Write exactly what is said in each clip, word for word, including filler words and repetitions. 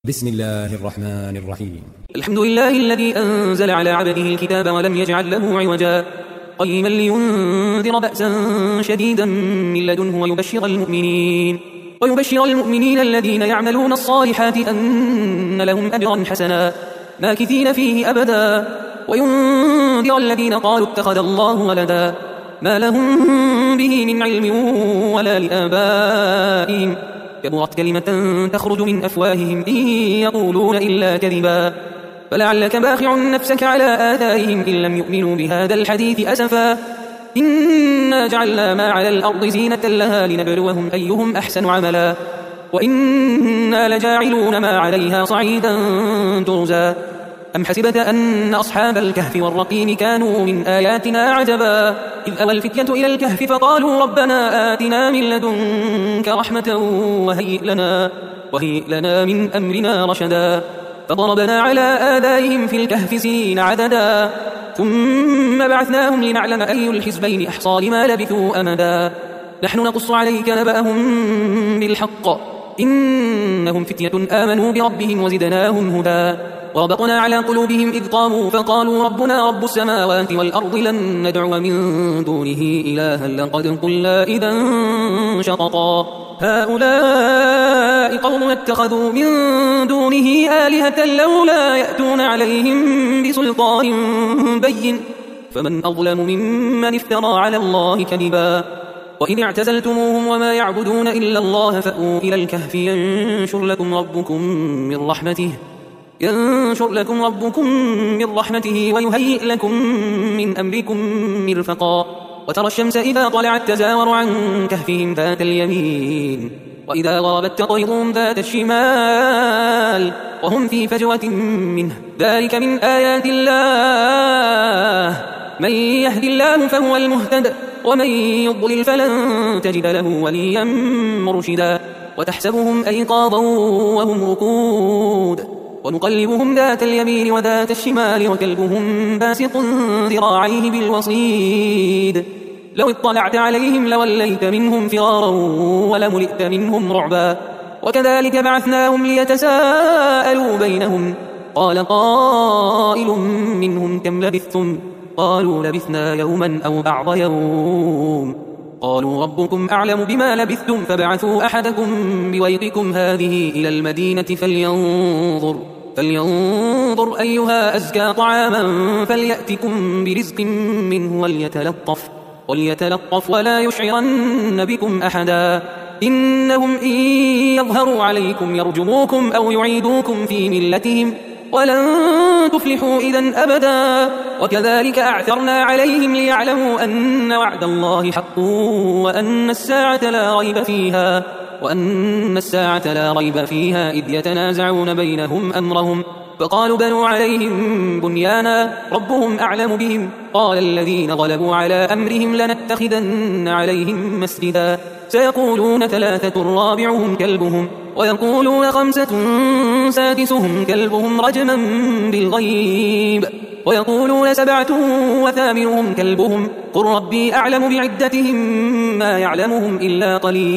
بسم الله الرحمن الرحيم. الحمد لله الذي أنزل على عبده الكتاب ولم يجعل له عوجا قيما لينذر بأسا شديدا من لدنه ويبشر المؤمنين ويبشر المؤمنين الذين يعملون الصالحات أن لهم أجرا حسنا ماكثين فيه أبدا وينذر الذين قالوا اتخذ الله ولدا ما لهم به من علم ولا لآبائهم كبرت كلمة تخرج من أفواههم إن يقولون إلا كذبا فلعلك باخع نفسك على آثارهم إن لم يؤمنوا بهذا الحديث أسفا إنا جعلنا ما على الأرض زينة لها لنبلوهم أيهم أحسن عملا وإنا لجاعلون ما عليها صعيدا جرزا أم حسبت أن أصحاب الكهف والرقيم كانوا من آياتنا عجبا إذ أوى الفتية إلى الكهف فقالوا ربنا آتنا من لدنك رحمة وهيئ لنا, وهيئ لنا من أمرنا رشدا فضربنا على آذانهم في الكهف سنين عددا ثم بعثناهم لنعلم أي الحزبين أحصى لما لبثوا أمدا نحن نقص عليك نبأهم بالحق إنهم فتية آمنوا بربهم وزدناهم هدى وربطنا على قلوبهم إذ قاموا فقالوا ربنا رب السماوات والأرض لن ندعو من دونه إلها لقد قلنا إذا شططا هؤلاء قوم اتخذوا من دونه آلهة لولا يأتون عليهم بسلطان بين فمن أظلم ممن افترى على الله كذبا وإذ اعتزلتموهم وما يعبدون إلا الله فأووا إلى الكهف ينشر لكم ربكم من رحمته ينشر لكم ربكم من رحمته ويهيئ لكم من أمركم مرفقا وترى الشمس إذا طلعت تزاور عن كهفهم ذات اليمين وإذا غربت تقرضهم ذات الشمال وهم في فجوة منه ذلك من آيات الله من يهدي الله فهو المهتد ومن يضلل فلن تجد له وليا مرشدا وتحسبهم أيقاظا وهم ركود ونقلبهم ذات اليمين وذات الشمال وكلبهم باسط ذراعيه بالوصيد لو اطلعت عليهم لوليت منهم فرارا ولملئت منهم رعبا وكذلك بعثناهم ليتساءلوا بينهم قال قائل منهم كم لبثتم قالوا لبثنا يوما أو بعض يوم قالوا ربكم أعلم بما لبثتم فابعثوا أحدكم بورقكم هذه إلى المدينة فلينظر, فلينظر أيها أزكى طعاما فليأتكم برزق منه وليتلطف, وليتلطف ولا يشعرن بكم أحدا إنهم إن يظهروا عليكم يرجموكم أو يعيدوكم في ملتهم ولن تفلحوا إذن أبدا وكذلك أعثرنا عليهم ليعلموا أن وعد الله حق وأن الساعة لا ريب فيها وأن الساعة لا ريب فيها إذ يتنازعون بينهم أمرهم فقالوا بنوا عليهم بنيانا ربهم أعلم بهم قال الذين غلبوا على أمرهم لنتخذن عليهم مسجدا سيقولون ثلاثة رابعهم كلبهم ويقولون خمسة سادسهم كلبهم رجما بالغيب ويقولون سبعة وثامنهم كلبهم قل ربي أعلم بعدتهم ما يعلمهم إلا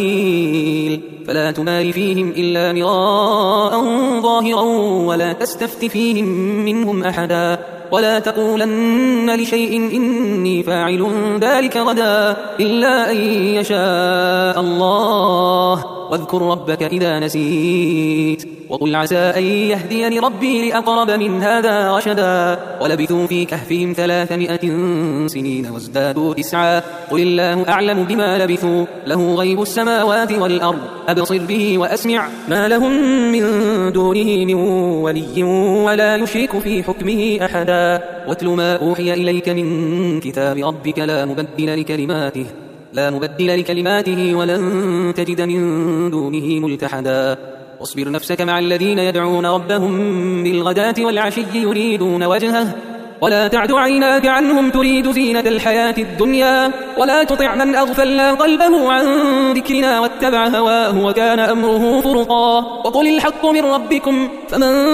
قليل فلا تمار فيهم إلا مراء ظاهرا ولا تستفت فيهم منهم أحدا ولا تقولن لشيء إني فاعل ذلك غدا إلا أن يشاء الله واذكر ربك إذا نسيت وقل عسى أن يهديني ربي لأقرب من هذا رشدا ولبثوا في كهفهم ثلاثمائة سنين وازدادوا تسعا قل الله أعلم بما لبثوا له غيب السماوات والأرض أبصر به وأسمع ما لهم من دونه من ولي ولا يشرك في حكمه أحدا واتل ما أوحي إليك من كتاب ربك لا مبدل لكلماته لا مبدل لكلماته ولن تجد من دونه ملتحدا واصبر نفسك مع الذين يدعون ربهم بالغداة والعشي يريدون وجهه ولا تعد عيناك عنهم تريد زينة الحياة الدنيا ولا تطع من أغفلنا قلبه عن ذكرنا واتبع هواه وكان أمره فرطا وقل الحق من ربكم فمن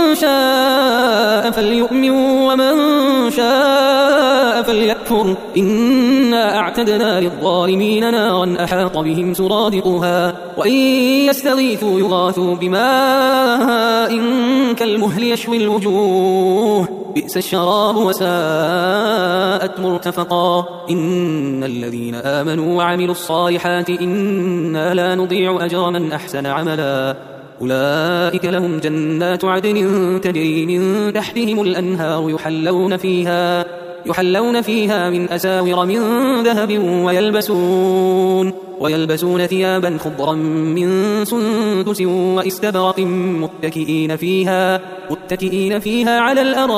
شاء فليؤمن ومن شاء فليكفر إنا أعتدنا للظالمين نارا أحاط بهم سرادقها وإن يستغيثوا يغاثوا بماء كالمهل يشوي الوجوه بئس الشراب وساءت مرتفقا إن الذين آمنوا وعملوا الصالحات إنا لا نضيع أجر من أحسن عملا أولئك لهم جنات عدن تجري من تحتهم الأنهار يحلون فيها يحلون فيها من أساور من ذهب ويلبسون ويلبسون ثيابا خضرا من سندس وإستبرق متكئين فيها متكئين فيها على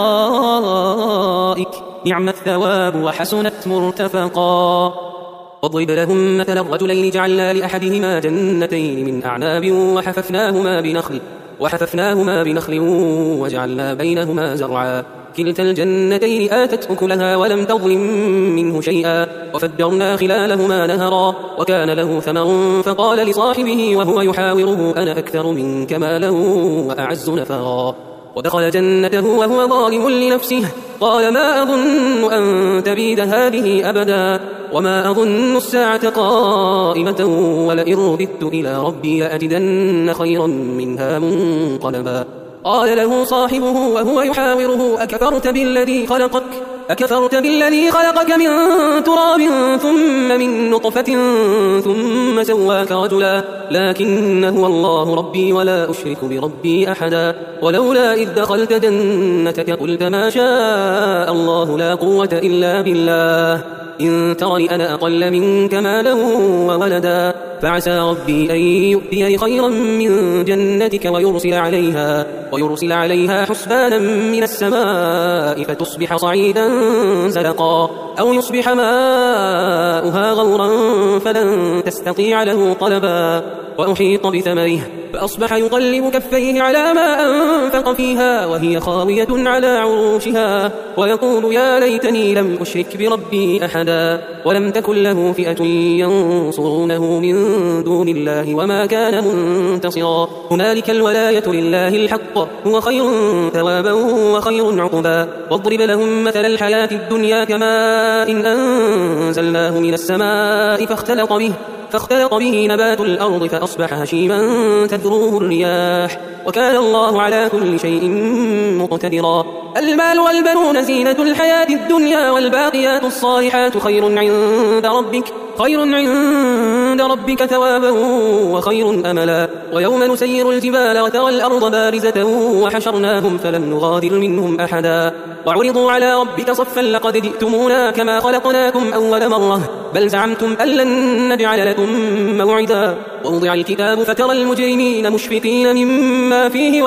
الأرائك نعم الثواب وحسنت مرتفقا واضرب لهم مثل الرجلين جعلنا لأحدهما جنتين من أعناب وحففناهما بنخل وحففناهما بنخل وجعلنا بينهما زرعا كلتا الجنتين آتت أكلها ولم تظلم منه شيئا وفجرنا خلالهما نهرا وكان له ثمر فقال لصاحبه وهو يحاوره أنا أكثر منك مالا وأعز نفرا ودخل جنته وهو ظالم لنفسه قال ما أظن أن تبيد هذه أبدا وما أظن الساعة قائمة ولئن رددت إلى ربي لأجدن خيرا منها منقلبا قال له صاحبه وهو يحاوره أكفرت بالذي خلقك أكفرت بالذي خلقك من تراب ثم من نطفة ثم سواك رجلا لكن هو الله ربي ولا أشرك بربي أحدا ولولا إذ دخلت جنتك قلت ما شاء الله لا قوة إلا بالله إن ترني أنا أقل منك مالا وولدا فعسى ربي أن يؤتي خيرا من جنتك ويرسل عليها ويرسل عليها حسبانا من السماء فتصبح صعيدا زلقا أو يصبح ماؤها غورا فلن تستطيع له طلبا وأحيط بثمره فأصبح يقلب كفيه على ما أنفق فيها وهي خاوية على عروشها ويقول يا ليتني لم أشرك بربي أحدا ولم تكن له فئة ينصرونه من دون الله وما كان منتصرا هنالك الولاية لله الحق هو خير ثوابا وخير عقبا واضرب لهم مثل الحياة الدنيا كماء إن أنزلناه من السماء فاختلط به فاختلط به نبات الأرض فأصبح هشيما تذروه الرياح وكان الله على كل شيء مقتدرا المال والبنون زينة الحياة الدنيا والباقيات الصالحات خير عند ربك خير عند ربك ثوابا وخير أملا ويوم نسير الجبال وترى الأرض بارزة وحشرناهم فلم نغادر منهم أحدا وعرضوا على ربك صفا لقد جئتمونا كما خلقناكم أول مرة بل زعمتم أن لن نجعل لكم موعدا ووضع الكتاب فترى المجرمين مشفقين مما فيه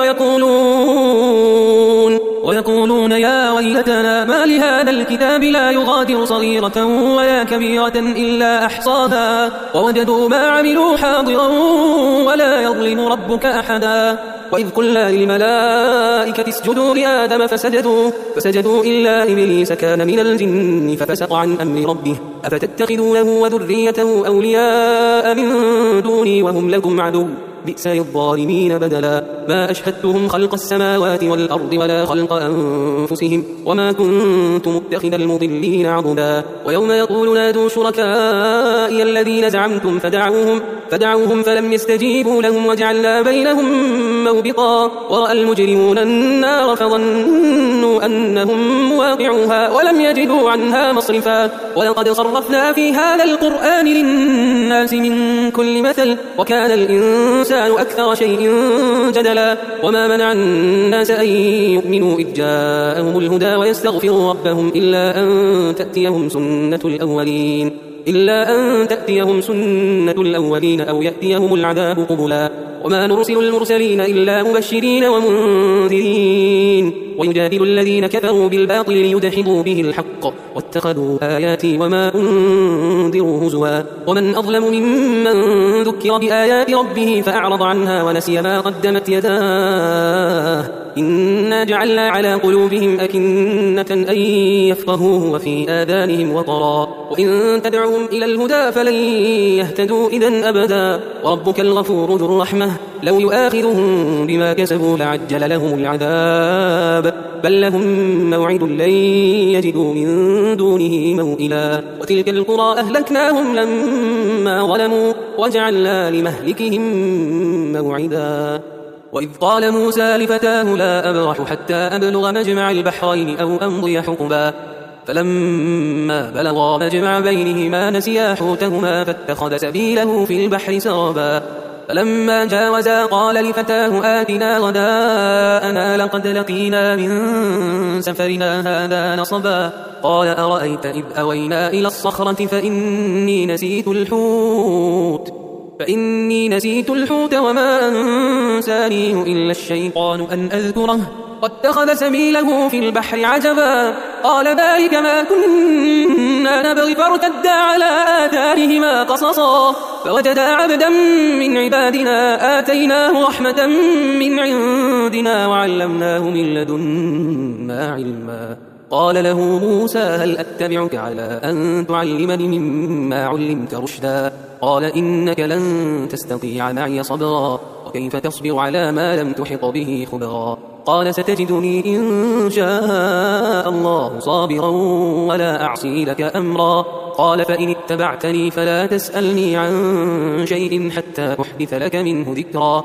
ويقولون ويقولون يا ويلتنا ما لهذا الكتاب لا يغادر صغيرة ولا كبيرة إلا أحصاها ووجدوا ما عملوا حاضرا ولا يظلم ربك أحدا وإذ قلنا للملائكة اسجدوا لآدم فسجدوا فسجدوا إلا إبليس كان من الجن ففسق عن أمر ربه أفتتخذونه وذريته أولياء من دوني وهم لكم عدو بئس للظالمين بدلا ما أشهدتهم خلق السماوات والأرض ولا خلق أنفسهم وما كنت متخذ المضلين عضدا ويوم يقول نادوا شركائي الذين زعمتم فدعوهم فدعوهم فلم يستجيبوا لهم وجعلنا بينهم موبقا ورأى المجرمون النار فظنوا أنهم مواقعوها ولم يجدوا عنها مصرفا ولقد صرفنا في هذا القرآن للناس من كل مثل وكان الإنسان أكثر شيء جدلا وما منع الناس أن يؤمنوا إذ جاءهم الهدى ويستغفروا ربهم إلا أن تأتيهم سنة الأولين إلا أن تأتيهم سنة الأولين أو يأتيهم العذاب قبلا وما نرسل المرسلين إلا مبشرين ومنذرين ويجادل الذين كفروا بالباطل ليدحضوا به الحق واتخذوا آياتي وما أنذروا هزوا ومن أظلم ممن ذكر بآيات ربه فأعرض عنها ونسي ما قدمت يداه إنا جعلنا على قلوبهم أكنة أن يفقهوه وفي آذانهم وقرا وإن تدعوهم إلى الهدى فلن يهتدوا إذن أبدا وربك الغفور ذو الرحمة لو يؤاخذهم بما كسبوا لعجل لهم العذاب بل لهم موعد لن يجدوا من دونه موئلا وتلك القرى أهلكناهم لما ظلموا وجعلنا لمهلكهم موعدا وإذ قال موسى لفتاه لا أبرح حتى أبلغ مجمع البحرين أو أمضي حقبا فلما بلغا مجمع بينهما نسيا حوتهما فاتخذ سبيله في البحر سربا فلما جاوزا قال لفتاه آتنا غداءنا لقد لقينا من سفرنا هذا نصبا قال أرأيت إذ أوينا إلى الصخرة فإني نسيت الحوت فإني نسيت الحوت وما أنسانيه إلا الشيطان أن أذكره واتخذ سبيله في البحر عجبا قال ذلك ما كنا نبغي فارتدا على آثارهما قصصا فوجدا عبدا من عبادنا آتيناه رحمة من عندنا وعلمناه من لدنا علما قال له موسى هل أتبعك على أن تعلمني مما علمت رشدا قال إنك لن تستطيع معي صبرا وكيف تصبر على ما لم تحط به خبرا قال ستجدني إن شاء الله صابرا ولا أعصي لك أمرا قال فإن اتبعتني فلا تسألني عن شيء حتى أحدث لك منه ذكرا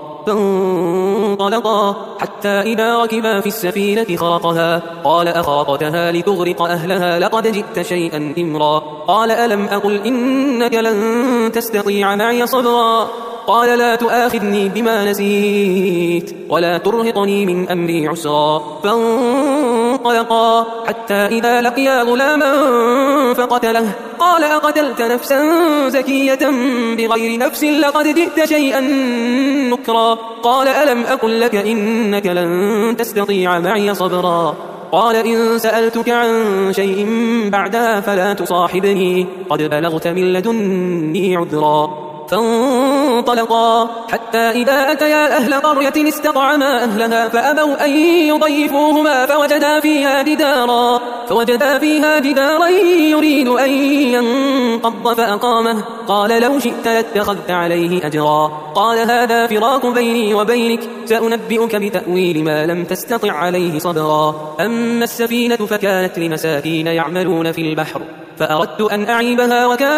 فانطلقا حتى إذا ركبا في السفينة خرقها قال أخرقتها لتغرق أهلها لقد جئت شيئا إمرا قال ألم أقل إنك لن تستطيع معي صبرا قال لا تؤاخذني بما نسيت ولا ترهقني من أمري عسرا فانطلقا حتى إذا لقيا غلاما فقتله قال أقتلت نفسا زكية بغير نفس لقد جئت شيئا نكرا قال ألم أقل لك إنك لن تستطيع معي صبرا قال إن سألتك عن شيء بعدها فلا تصاحبني قد بلغت من لدني عذرا فانطلقا حتى إذا أتيا أهل قرية استطعما أهلها فأبوا أن يضيفوهما فوجدا فيها جدارا فوجدا فيها جدارا يريد أن ينقض فأقامه قال لو شئت لاتخذت عليه أجرا قال هذا فراق بيني وبينك سأنبئك بتأويل ما لم تستطع عليه صبرا أما السفينة فكانت لمساكين يعملون في البحر فأردت أن أعيبها وكان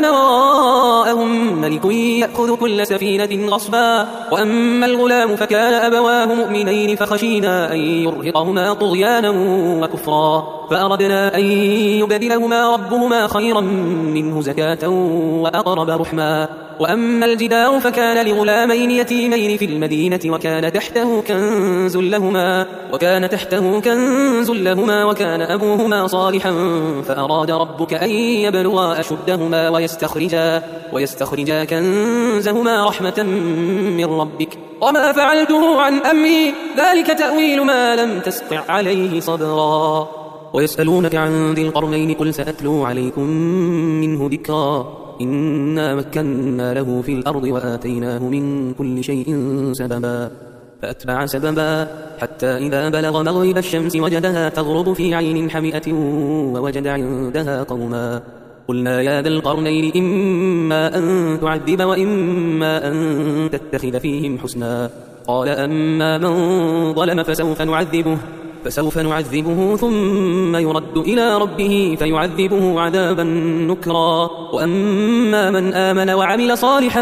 وراءهم ملك يأخذ كل سفينة غصبا وأما الغلام فكان أبواه مؤمنين فخشينا أن يرهقهما طغيانا وكفرا فأردنا أن يبدلهما ربهما خيرا منه زكاة وأقرب رحما وأما الجدار فكان لغلامين يتيمين في المدينة وكان تحته كنز لهما وكان تحته كنز لهما وكان أبوهما صالحا فأراد ربك أن يبلغا أشدهما ويستخرجا ويستخرجا كنزهما رحمة من ربك وما فعلته عن أمري ذلك تأويل ما لم تستطع عليه صبرا ويسألونك عن ذي القرنين قل سأتلو عليكم منه ذكرا إنا مكنا له في الأرض وآتيناه من كل شيء سببا فأتبع سببا حتى إذا بلغ مغرب الشمس وجدها تغرب في عين حمئة ووجد عندها قوما قلنا يا ذا القرنين إما أن تعذب وإما أن تتخذ فيهم حسنا قال أما من ظلم فسوف نعذبه فسوف نعذبه ثم يرد إلى ربه فيعذبه عذابا نكرا وأما من آمن وعمل صالحا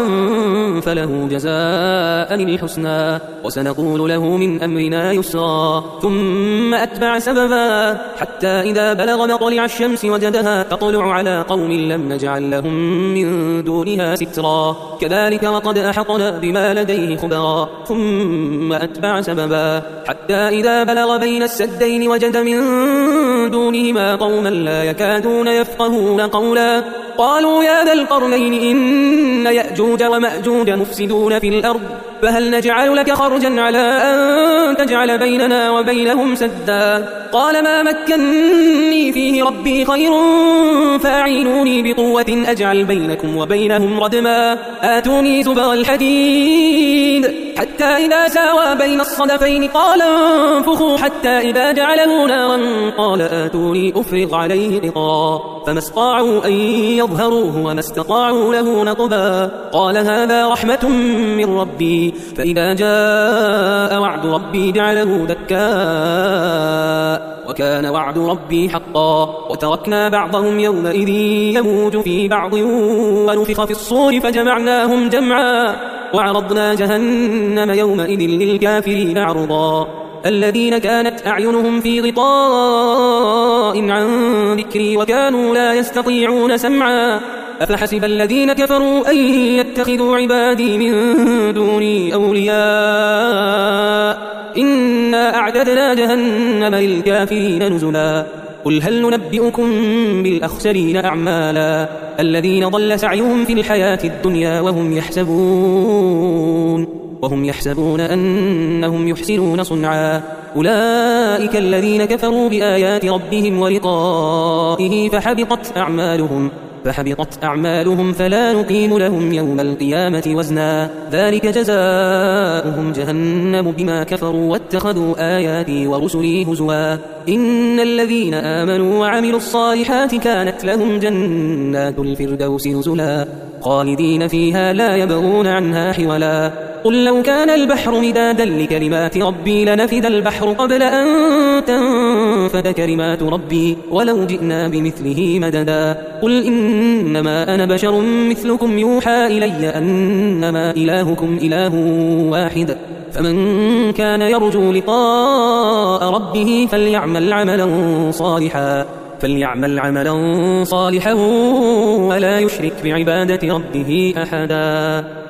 فله جزاء الحسنى وسنقول له من أمرنا يسرا ثم أتبع سببا حتى إذا بلغ مطلع الشمس وجدها تطلع على قوم لم نجعل لهم من دونها سترا كذلك وقد أحطنا بما لديه خبرا ثم أتبع سببا حتى إذا بلغ بين السدين وجد من دونهما قوما لا يكادون يفقهون قولا قالوا يا ذا القرنين إن يأجوج ومأجوج مفسدون في الأرض فهل نجعل لك خرجا على أن تجعل بيننا وبينهم سدا قال ما مكنني فيه ربي خير فأعينوني بقوة أجعل بينكم وبينهم ردما آتوني زبر الحديد حتى إذا ساوى بين الصدفين قال انفخوا حتى إذا جعله نارا قال آتوني أفرغ عليه قطرا فما استطاعوا أن يظهروه وما استطاعوا له نقبا قال هذا رحمة من ربي فإذا جاء وعد ربي جعله دكاء وكان وعد ربي حقا وتركنا بعضهم يومئذ يموج في بعض ونفخ في الصور فجمعناهم جمعا وعرضنا جهنم يومئذ للكافرين عرضا الذين كانت أعينهم في غطاء عن ذكري وكانوا لا يستطيعون سمعا أفحسب الذين كفروا أن يتخذوا عبادي من دوني أولياء إنا أعددنا جهنم للكافرين نزلا قل هل ننبئكم بالأخسرين أعمالا الذين ضل سعيهم في الحياة الدنيا وهم يحسبون وهم يحسبون أنهم يحسنون صنعا أولئك الذين كفروا بآيات ربهم ولقائه فحبطت أعمالهم فحبطت أعمالهم فلا نقيم لهم يوم القيامة وزنا ذلك جزاؤهم جهنم بما كفروا واتخذوا آياتي ورسلي هزوا إن الذين آمنوا وعملوا الصالحات كانت لهم جنات الفردوس نزلا خالدين فيها لا يبغون عنها حولا قل لو كان البحر مدادا لكلمات ربي لنفد البحر قبل أن تنفد كلمات ربي ولو جئنا بمثله مددا قل إنما أنا بشر مثلكم يوحى إلي أنما إلهكم إله واحد فمن كان يرجو لقاء ربه فليعمل عملا صالحا فليعمل عملا صالحا ولا يشرك بعبادة ربه أحدا.